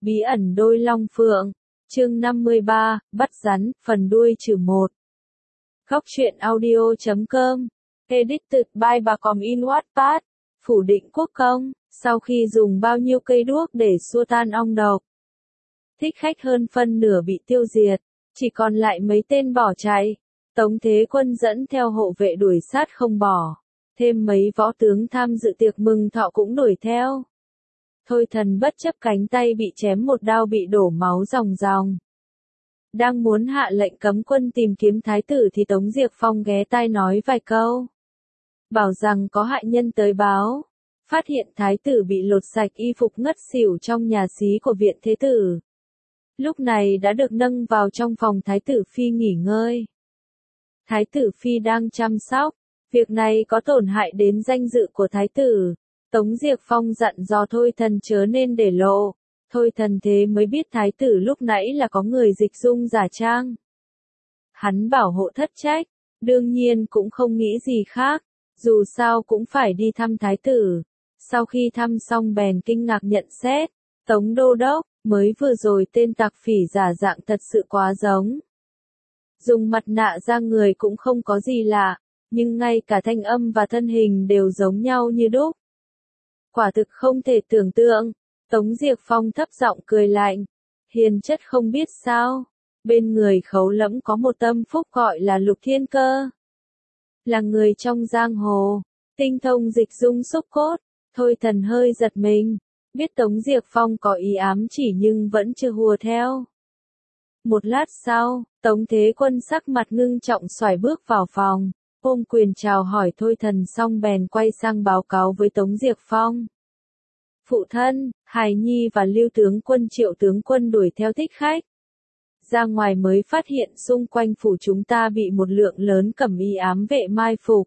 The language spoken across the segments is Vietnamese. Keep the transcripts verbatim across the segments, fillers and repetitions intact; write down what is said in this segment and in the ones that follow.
Bí ẩn đôi long phượng, chương năm mươi ba, bắt rắn, phần đuôi trừ một. Góc truyện audio chấm com, edited by bà Còm in Wattpad, phủ định quốc công, sau khi dùng bao nhiêu cây đuốc để xua tan ong độc. Thích khách hơn phân nửa bị tiêu diệt, chỉ còn lại mấy tên bỏ chạy. Tống Thế Quân dẫn theo hộ vệ đuổi sát không bỏ, thêm mấy võ tướng tham dự tiệc mừng thọ cũng đuổi theo. Thôi Thần bất chấp cánh tay bị chém một đao bị đổ máu ròng ròng. Đang muốn hạ lệnh cấm quân tìm kiếm thái tử thì Tống Diệp Phong ghé tai nói vài câu. Bảo rằng có hại nhân tới báo. Phát hiện thái tử bị lột sạch y phục ngất xỉu trong nhà xí của viện thế tử. Lúc này đã được nâng vào trong phòng thái tử phi nghỉ ngơi. Thái tử phi đang chăm sóc. Việc này có tổn hại đến danh dự của thái tử. Tống Diệp Phong dặn dò Thôi Thần chớ nên để lộ. Thôi Thần thế mới biết thái tử lúc nãy là có người dịch dung giả trang. Hắn bảo hộ thất trách, đương nhiên cũng không nghĩ gì khác, dù sao cũng phải đi thăm thái tử. Sau khi thăm xong bèn kinh ngạc nhận xét, Tống Đô Đốc, mới vừa rồi tên tặc phỉ giả dạng thật sự quá giống. Dùng mặt nạ ra người cũng không có gì lạ, nhưng ngay cả thanh âm và thân hình đều giống nhau như đúc. Quả thực không thể tưởng tượng. Tống Diệp Phong thấp giọng cười lạnh. Hiền chất không biết sao. Bên người Khấu Lẫm có một tâm phúc gọi là Lục Thiên Cơ. Là người trong giang hồ. Tinh thông dịch dung xúc cốt. Thôi Thần hơi giật mình. Biết Tống Diệp Phong có ý ám chỉ nhưng vẫn chưa hùa theo. Một lát sau, Tống Thế Quân sắc mặt ngưng trọng xoài bước vào phòng. Ôm quyền chào hỏi Thôi Thần xong bèn quay sang báo cáo với Tống Diệp Phong. Phụ thân, Hải Nhi và Lưu tướng quân Triệu tướng quân đuổi theo thích khách. Ra ngoài mới phát hiện xung quanh phủ chúng ta bị một lượng lớn cẩm y ám vệ mai phục.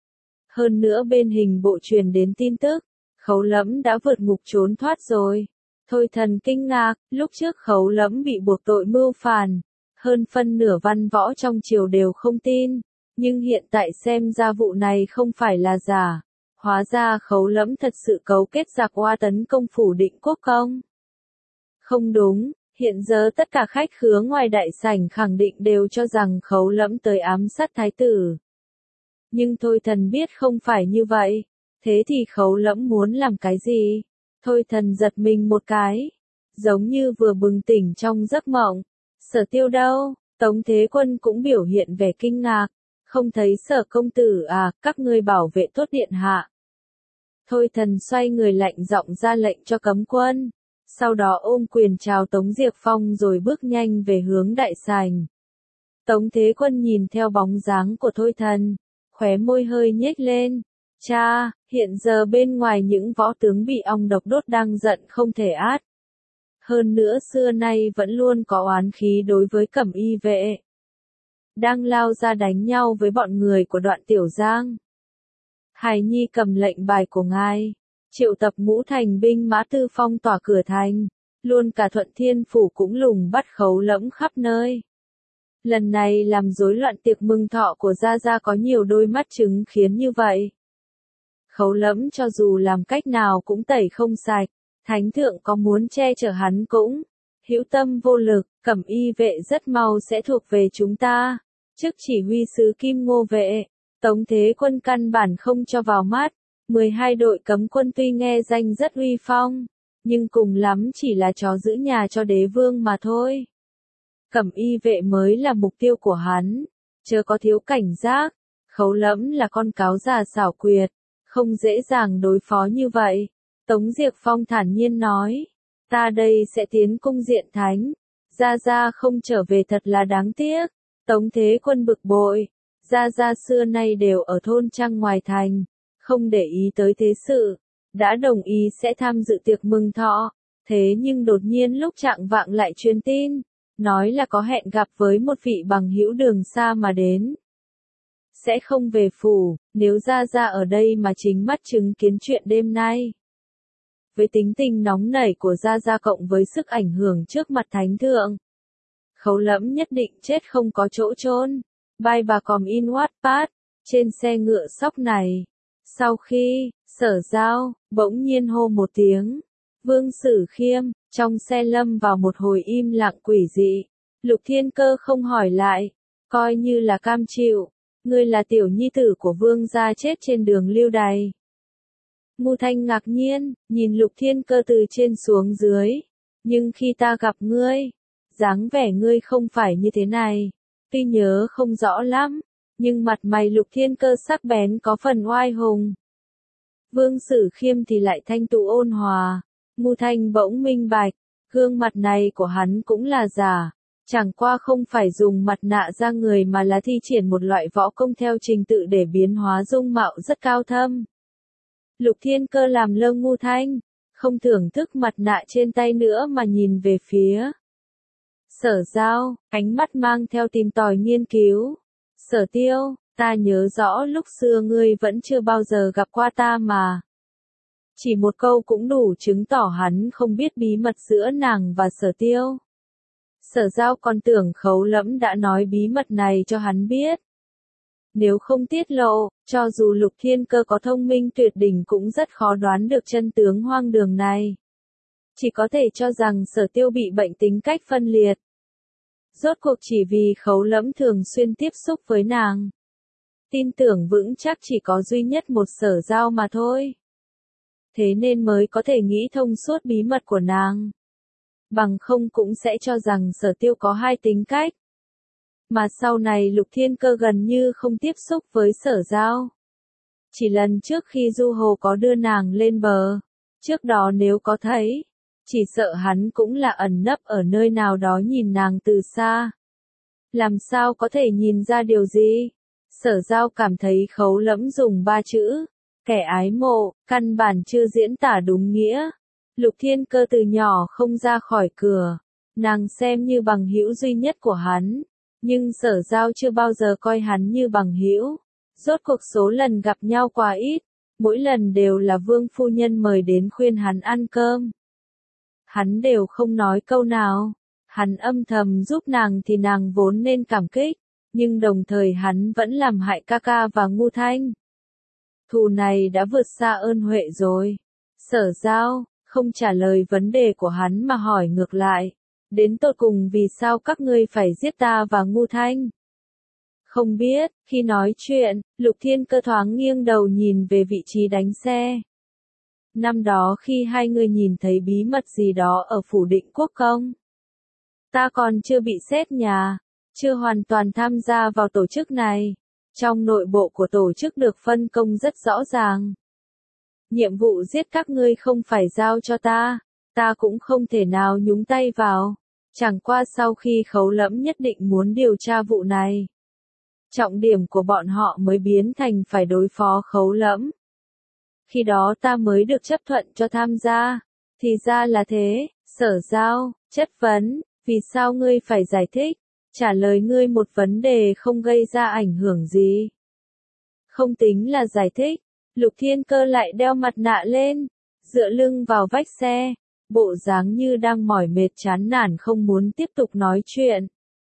Hơn nữa bên hình bộ truyền đến tin tức, Khấu Lẫm đã vượt ngục trốn thoát rồi. Thôi Thần kinh ngạc, lúc trước Khấu Lẫm bị buộc tội mưu phản. Hơn phân nửa văn võ trong triều đều không tin. Nhưng hiện tại xem ra vụ này không phải là giả. Hóa ra Khấu Lẫm thật sự cấu kết giặc oa tấn công phủ định quốc công. Không đúng, hiện giờ tất cả khách khứa ngoài đại sảnh khẳng định đều cho rằng Khấu Lẫm tới ám sát thái tử. Nhưng Thôi Thần biết không phải như vậy. Thế thì Khấu Lẫm muốn làm cái gì? Thôi Thần giật mình một cái. Giống như vừa bừng tỉnh trong giấc mộng. Sở Tiêu đâu? Tống Thế Quân cũng biểu hiện vẻ kinh ngạc. Không thấy Sở công tử à, các ngươi bảo vệ tốt điện hạ. Thôi Thần xoay người lạnh giọng ra lệnh cho cấm quân. Sau đó ôm quyền chào Tống Diệp Phong rồi bước nhanh về hướng đại sảnh. Tống Thế Quân nhìn theo bóng dáng của Thôi Thần, khóe môi hơi nhếch lên. Cha, hiện giờ bên ngoài những võ tướng bị ong độc đốt đang giận không thể át. Hơn nữa xưa nay vẫn luôn có oán khí đối với cẩm y vệ. Đang lao ra đánh nhau với bọn người của Đoạn Tiểu Giang. Hải Nhi cầm lệnh bài của ngài, triệu tập ngũ thành binh mã tư phong tỏa cửa thành, luôn cả Thuận Thiên phủ cũng lùng bắt Khấu Lẫm khắp nơi. Lần này làm rối loạn tiệc mừng thọ của Gia Gia có nhiều đôi mắt chứng khiến như vậy. Khấu Lẫm cho dù làm cách nào cũng tẩy không sạch, thánh thượng có muốn che chở hắn cũng hữu tâm vô lực, cẩm y vệ rất mau sẽ thuộc về chúng ta. Chức chỉ huy sứ Kim Ngô vệ, Tống Thế Quân căn bản không cho vào mắt. mười hai đội cấm quân tuy nghe danh rất uy phong, nhưng cùng lắm chỉ là chó giữ nhà cho đế vương mà thôi. Cẩm y vệ mới là mục tiêu của hắn, chớ có thiếu cảnh giác. Khấu Lẫm là con cáo già xảo quyệt, không dễ dàng đối phó như vậy. Tống Diệp Phong thản nhiên nói, ta đây sẽ tiến cung diện thánh. Gia Gia không trở về thật là đáng tiếc. Tống Thế Quân bực bội, Gia Gia xưa nay đều ở thôn trang ngoài thành, không để ý tới thế sự, đã đồng ý sẽ tham dự tiệc mừng thọ, thế nhưng đột nhiên lúc trạng vạng lại truyền tin, nói là có hẹn gặp với một vị bằng hữu đường xa mà đến. Sẽ không về phủ, nếu Gia Gia ở đây mà chính mắt chứng kiến chuyện đêm nay. Với tính tình nóng nảy của Gia Gia cộng với sức ảnh hưởng trước mặt thánh thượng, Khấu Lẫm nhất định chết không có chỗ chôn. Bài bà Còm in Wattpad, trên xe ngựa sóc này. Sau khi, Sở Giao, bỗng nhiên hô một tiếng. Vương Sử Khiêm, Trong xe lâm vào một hồi im lặng quỷ dị. Lục Thiên Cơ không hỏi lại, coi như là cam chịu. Ngươi là tiểu nhi tử của vương gia chết trên đường lưu đày. Ngu Thanh ngạc nhiên, nhìn Lục Thiên Cơ từ trên xuống dưới. Nhưng khi ta gặp ngươi, dáng vẻ ngươi không phải như thế này. Tuy nhớ không rõ lắm, nhưng mặt mày Lục Thiên Cơ sắc bén có phần oai hùng. Vương Sử Khiêm thì lại thanh tụ ôn hòa. Ngu Thanh bỗng minh bạch, gương mặt này của hắn cũng là giả. Chẳng qua không phải dùng mặt nạ ra người mà là thi triển một loại võ công theo trình tự để biến hóa dung mạo rất cao thâm. Lục Thiên Cơ làm lơ Ngu Thanh, không thưởng thức mặt nạ trên tay nữa mà nhìn về phía Sở Giao, ánh mắt mang theo tìm tòi nghiên cứu. Sở Tiêu, ta nhớ rõ lúc xưa ngươi vẫn chưa bao giờ gặp qua ta mà. Chỉ một câu cũng đủ chứng tỏ hắn không biết bí mật giữa nàng và Sở Tiêu. Sở Giao còn tưởng Khấu Lẫm đã nói bí mật này cho hắn biết. Nếu không tiết lộ, cho dù Lục Thiên Cơ có thông minh tuyệt đỉnh cũng rất khó đoán được chân tướng hoang đường này. Chỉ có thể cho rằng Sở Tiêu bị bệnh tính cách phân liệt. Rốt cuộc chỉ vì Khấu Lẫm thường xuyên tiếp xúc với nàng. Tin tưởng vững chắc chỉ có duy nhất một Sở Giao mà thôi. Thế nên mới có thể nghĩ thông suốt bí mật của nàng. Bằng không cũng sẽ cho rằng Sở Tiêu có hai tính cách. Mà sau này Lục Thiên Cơ gần như không tiếp xúc với Sở Giao. Chỉ lần trước khi Du Hồ có đưa nàng lên bờ. Trước đó nếu có thấy, chỉ sợ hắn cũng là ẩn nấp ở nơi nào đó nhìn nàng từ xa. Làm sao có thể nhìn ra điều gì? Sở Giao cảm thấy Khấu Lẫm dùng ba chữ, kẻ ái mộ, căn bản chưa diễn tả đúng nghĩa. Lục Thiên Cơ từ nhỏ không ra khỏi cửa, nàng xem như bằng hữu duy nhất của hắn, nhưng Sở Giao chưa bao giờ coi hắn như bằng hữu. Rốt cuộc số lần gặp nhau quá ít, mỗi lần đều là Vương phu nhân mời đến khuyên hắn ăn cơm. Hắn đều không nói câu nào, hắn âm thầm giúp nàng thì nàng vốn nên cảm kích, nhưng đồng thời hắn vẫn làm hại ca ca và Ngu Thanh. Thù này đã vượt xa ơn huệ rồi. Sở Giao không trả lời vấn đề của hắn mà hỏi ngược lại, đến tột cùng vì sao các ngươi phải giết ta và Ngu Thanh? Không biết. Khi nói chuyện, Lục Thiên Cơ thoáng nghiêng đầu nhìn về vị trí đánh xe. Năm đó khi hai người nhìn thấy bí mật gì đó ở phủ Định Quốc công, ta còn chưa bị xét nhà, chưa hoàn toàn tham gia vào tổ chức này. Trong nội bộ của tổ chức được phân công rất rõ ràng. Nhiệm vụ giết các ngươi không phải giao cho ta, ta cũng không thể nào nhúng tay vào. Chẳng qua sau khi Khấu Lẫm nhất định muốn điều tra vụ này, trọng điểm của bọn họ mới biến thành phải đối phó Khấu Lẫm. Khi đó ta mới được chấp thuận cho tham gia. Thì ra là thế. Sở Giao chất vấn, vì sao ngươi phải giải thích? Trả lời ngươi một vấn đề không gây ra ảnh hưởng gì. Không tính là giải thích. Lục Thiên Cơ lại đeo mặt nạ lên, dựa lưng vào vách xe, bộ dáng như đang mỏi mệt chán nản không muốn tiếp tục nói chuyện.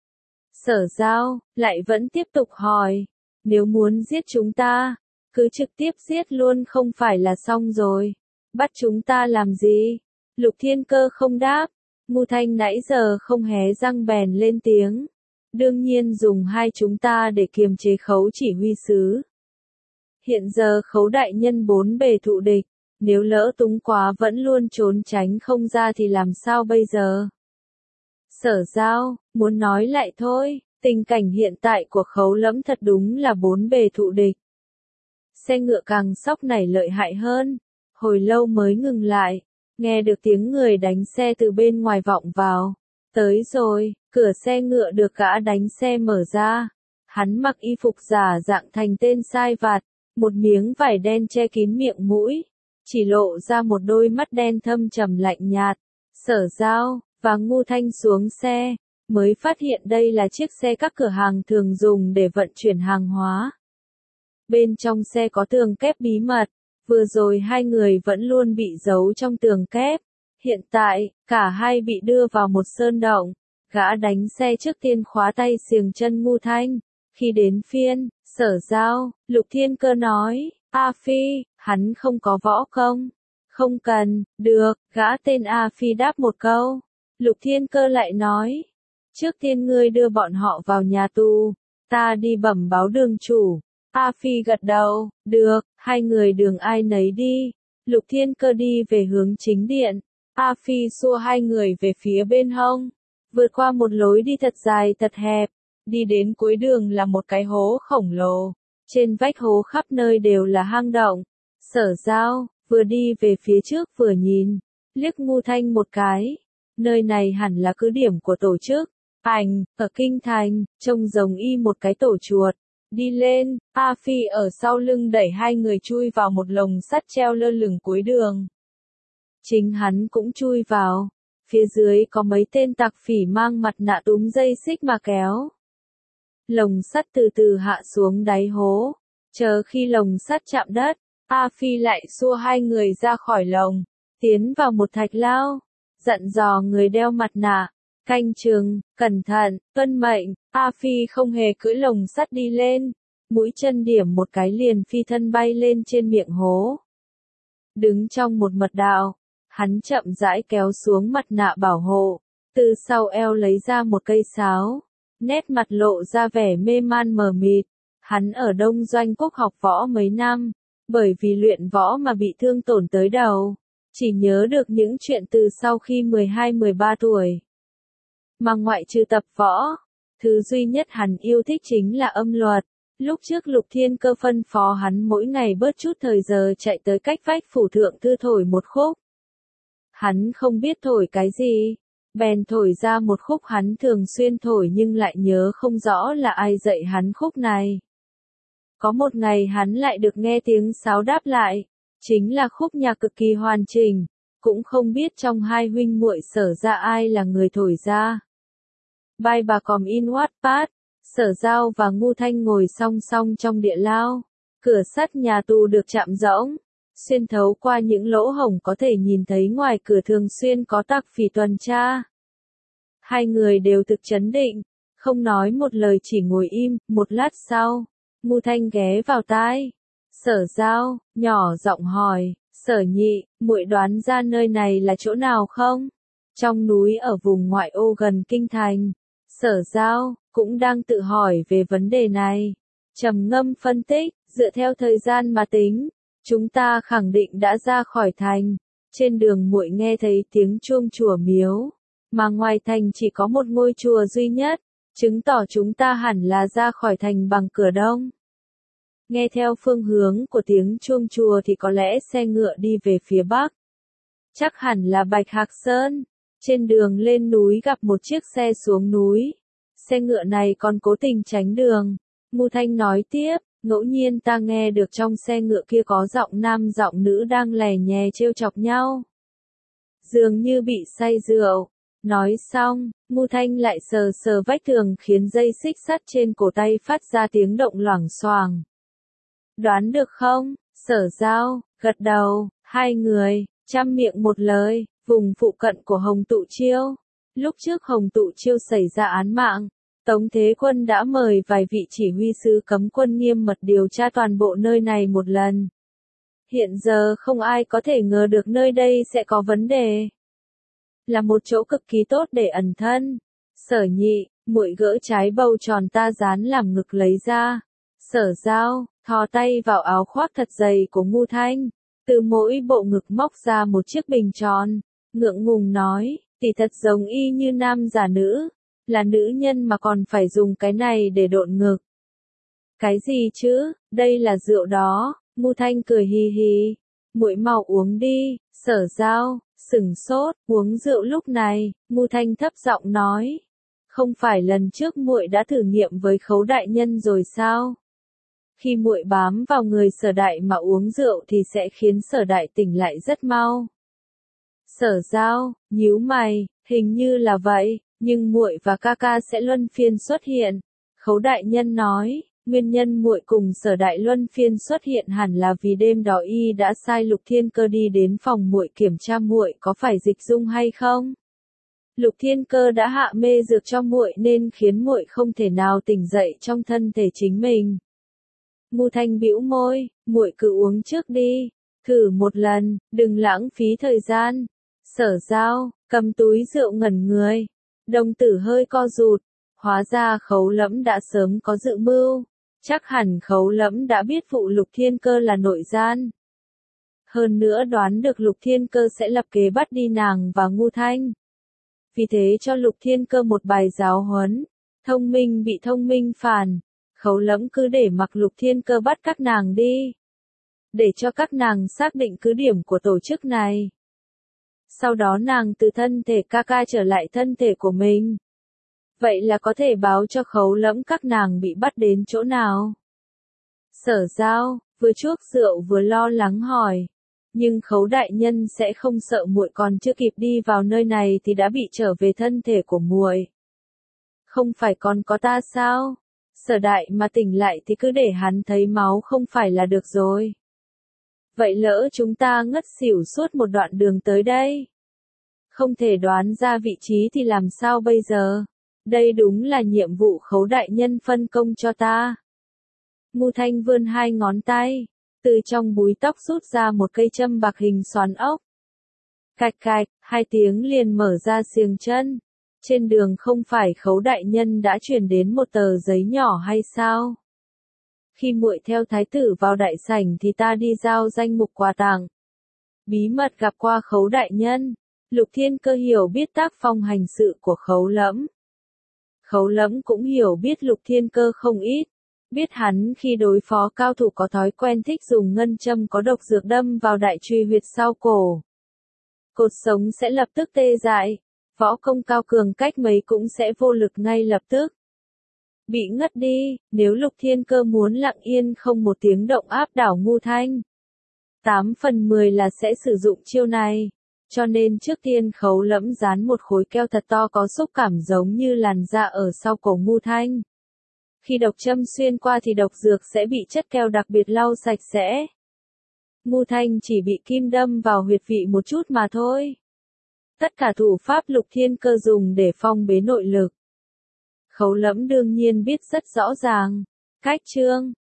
Sở Giao lại vẫn tiếp tục hỏi, nếu muốn giết chúng ta, cứ trực tiếp giết luôn không phải là xong rồi. Bắt chúng ta làm gì? Lục Thiên Cơ không đáp. Ngu Thanh nãy giờ không hé răng bèn lên tiếng. Đương nhiên dùng hai chúng ta để kiềm chế Khấu chỉ huy sứ. Hiện giờ Khấu đại nhân bốn bề thụ địch, nếu lỡ túng quá vẫn luôn trốn tránh không ra thì làm sao bây giờ? Sở Giao muốn nói lại thôi, tình cảnh hiện tại của Khấu Lẫm thật đúng là bốn bề thụ địch. Xe ngựa càng sóc nảy lợi hại hơn, hồi lâu mới ngừng lại, nghe được tiếng người đánh xe từ bên ngoài vọng vào. Tới rồi, cửa xe ngựa được gã đánh xe mở ra. Hắn mặc y phục giả dạng thành tên sai vặt, một miếng vải đen che kín miệng mũi, chỉ lộ ra một đôi mắt đen thâm trầm lạnh nhạt. Sở Giao và Ngu Thanh xuống xe, mới phát hiện đây là chiếc xe các cửa hàng thường dùng để vận chuyển hàng hóa. Bên trong xe có tường kép bí mật, vừa rồi hai người vẫn luôn bị giấu trong tường kép. Hiện tại, cả hai bị đưa vào một sơn động. Gã đánh xe trước tiên khóa tay xiềng chân Ngu Thanh. Khi đến phiên Sở Giao, Lục Thiên Cơ nói, A Phi, hắn không có võ công, Không cần, được, gã tên A Phi đáp một câu. Lục Thiên Cơ lại nói, trước tiên ngươi đưa bọn họ vào nhà tù, ta đi bẩm báo đường chủ. A Phi gật đầu, được, hai người đường ai nấy đi. Lục Thiên Cơ đi về hướng chính điện, A Phi xua hai người về phía bên hông, vượt qua một lối đi thật dài thật hẹp, đi đến cuối đường là một cái hố khổng lồ, trên vách hố khắp nơi đều là hang động. Sở Giao, vừa đi về phía trước vừa nhìn, liếc Ngu Thanh một cái, nơi này hẳn là cứ điểm của tổ chức, ảnh, ở Kinh Thành, trông giống y một cái tổ chuột. Đi lên, A Phi ở sau lưng đẩy hai người chui vào một lồng sắt treo lơ lửng cuối đường. Chính hắn cũng chui vào, phía dưới có mấy tên tặc phỉ mang mặt nạ túm dây xích mà kéo. Lồng sắt từ từ hạ xuống đáy hố, chờ khi lồng sắt chạm đất, A Phi lại xua hai người ra khỏi lồng, tiến vào một thạch lao, dặn dò người đeo mặt nạ, canh chừng, cẩn thận, tuân mệnh. A Phi không hề cưỡi lồng sắt đi lên, mũi chân điểm một cái liền phi thân bay lên trên miệng hố. Đứng trong một mật đạo, hắn chậm rãi kéo xuống mặt nạ bảo hộ, từ sau eo lấy ra một cây sáo, nét mặt lộ ra vẻ mê man mờ mịt. Hắn ở Đông Doanh Quốc học võ mấy năm, bởi vì luyện võ mà bị thương tổn tới đầu, chỉ nhớ được những chuyện từ sau khi mười hai mười ba tuổi. Mà ngoại trừ tập võ, thứ duy nhất hắn yêu thích chính là âm luật. Lúc trước Lục Thiên Cơ phân phó hắn mỗi ngày bớt chút thời giờ chạy tới cách vách phủ thượng thư thổi một khúc. Hắn không biết thổi cái gì, bèn thổi ra một khúc hắn thường xuyên thổi nhưng lại nhớ không rõ là ai dạy hắn khúc này. Có một ngày hắn lại được nghe tiếng sáo đáp lại, chính là khúc nhạc cực kỳ hoàn chỉnh, cũng không biết trong hai huynh muội Sở Ra ai là người thổi ra. Bài bà còm in Wattpad, Sở Giao và Ngu Thanh ngồi song song trong địa lao, cửa sắt nhà tù được chạm rỗng, xuyên thấu qua những lỗ hổng có thể nhìn thấy ngoài cửa thường xuyên có tặc phỉ tuần tra. Hai người đều thực chấn định, không nói một lời chỉ ngồi im. Một lát sau, Ngu Thanh ghé vào tai Sở Giao, nhỏ giọng hỏi, Sở Nhị, muội đoán ra nơi này là chỗ nào không? Trong núi ở vùng ngoại ô gần Kinh Thành. Sở Giao cũng đang tự hỏi về vấn đề này, trầm ngâm phân tích, dựa theo thời gian mà tính, chúng ta khẳng định đã ra khỏi thành. Trên đường muội nghe thấy tiếng chuông chùa miếu, mà ngoài thành chỉ có một ngôi chùa duy nhất, chứng tỏ chúng ta hẳn là ra khỏi thành bằng cửa đông. Nghe theo phương hướng của tiếng chuông chùa thì có lẽ xe ngựa đi về phía bắc. Chắc hẳn là Bạch Hạc Sơn. Trên đường lên núi gặp một chiếc xe xuống núi. Xe ngựa này còn cố tình tránh đường. Ngu Thanh nói tiếp, ngẫu nhiên ta nghe được trong xe ngựa kia có giọng nam giọng nữ đang lè nhè trêu chọc nhau. Dường như bị say rượu. Nói xong, Ngu Thanh lại sờ sờ vách tường khiến dây xích sắt trên cổ tay phát ra tiếng động loảng xoảng. Đoán được không? Sở Giao gật đầu, hai người chăm miệng một lời, vùng phụ cận của Hồng Tụ Chiêu. Lúc trước Hồng Tụ Chiêu xảy ra án mạng, Tống Thế Quân đã mời vài vị chỉ huy sứ cấm quân nghiêm mật điều tra toàn bộ nơi này một lần. Hiện giờ không ai có thể ngờ được nơi đây sẽ có vấn đề. Là một chỗ cực kỳ tốt để ẩn thân. Sở Nhị, muội gỡ trái bầu tròn ta dán làm ngực lấy ra. Sở Giao thò tay vào áo khoác thật dày của Ngu Thanh, từ mỗi bộ ngực móc ra một chiếc bình tròn, ngượng ngùng nói, tỷ thật giống y như nam giả nữ, là nữ nhân mà còn phải dùng cái này để độn ngực. Cái gì chứ, đây là rượu đó. Ngu Thanh cười hì hì, muội mau uống đi. Sở Giao sửng sốt, uống rượu lúc này. Ngu Thanh thấp giọng nói, không phải lần trước muội đã thử nghiệm với Khấu đại nhân rồi sao? Khi muội bám vào người Sở đại mà uống rượu thì sẽ khiến Sở đại tỉnh lại rất mau. Sở Giao nhíu mày, hình như là vậy, nhưng muội và ca ca sẽ luân phiên xuất hiện. Khấu đại nhân nói, nguyên nhân muội cùng Sở đại luân phiên xuất hiện hẳn là vì đêm đó y đã sai Lục Thiên Cơ đi đến phòng muội kiểm tra muội có phải dịch dung hay không. Lục Thiên Cơ đã hạ mê dược cho muội nên khiến muội không thể nào tỉnh dậy trong thân thể chính mình. Ngu Thanh bĩu môi, muội cứ uống trước đi, Thử một lần, đừng lãng phí thời gian. Sở Giao, cầm túi rượu ngẩn người. Đồng tử hơi co rụt. Hóa ra Khấu Lẫm đã sớm có dự mưu. Chắc hẳn Khấu Lẫm đã biết vụ Lục Thiên Cơ là nội gian. Hơn nữa đoán được Lục Thiên Cơ sẽ lập kế bắt đi nàng và Ngu Thanh. Vì thế cho Lục Thiên Cơ một bài giáo huấn. Thông minh bị thông minh phản. Khấu Lẫm cứ để mặc Lục Thiên Cơ bắt các nàng đi. Để cho các nàng xác định cứ điểm của tổ chức này. Sau đó nàng từ thân thể ca ca trở lại thân thể của mình. Vậy là có thể báo cho Khấu Lẫm các nàng bị bắt đến chỗ nào. Sở Giao, vừa chuốc rượu vừa lo lắng hỏi. Nhưng Khấu đại nhân sẽ không sợ muội còn chưa kịp đi vào nơi này thì đã bị trở về thân thể của muội. Không phải còn có ta sao? Sở đại mà tỉnh lại thì cứ để hắn thấy máu không phải là được rồi. Vậy lỡ chúng ta ngất xỉu suốt một đoạn đường tới đây. Không thể đoán ra vị trí thì làm sao bây giờ? Đây đúng là nhiệm vụ Khấu đại nhân phân công cho ta. Ngu Thanh vươn hai ngón tay, từ trong búi tóc rút ra một cây châm bạc hình xoắn ốc. Cạch cạch, hai tiếng liền mở ra xiềng chân. Trên đường không phải Khấu đại nhân đã truyền đến một tờ giấy nhỏ hay sao? Khi muội theo thái tử vào đại sảnh thì ta đi giao danh mục quà tặng. Bí mật gặp qua Khấu đại nhân. Lục Thiên Cơ hiểu biết tác phong hành sự của Khấu Lẫm. Khấu Lẫm cũng hiểu biết Lục Thiên Cơ không ít. Biết hắn khi đối phó cao thủ có thói quen thích dùng ngân châm có độc dược đâm vào đại truy huyệt sau cổ. Cột sống sẽ lập tức tê dại. Võ công cao cường cách mấy cũng sẽ vô lực ngay lập tức. Bị ngất đi, nếu Lục Thiên Cơ muốn lặng yên không một tiếng động áp đảo Ngu Thanh. Tám phần mười là sẽ sử dụng chiêu này. Cho nên trước tiên Khấu Lẫm dán một khối keo thật to có xúc cảm giống như làn da ở sau cổ Ngu Thanh. Khi độc châm xuyên qua thì độc dược sẽ bị chất keo đặc biệt lau sạch sẽ. Ngu Thanh chỉ bị kim đâm vào huyệt vị một chút mà thôi. Tất cả thủ pháp Lục Thiên Cơ dùng để phong bế nội lực. Khấu Lẫm đương nhiên biết rất rõ ràng. Cách chương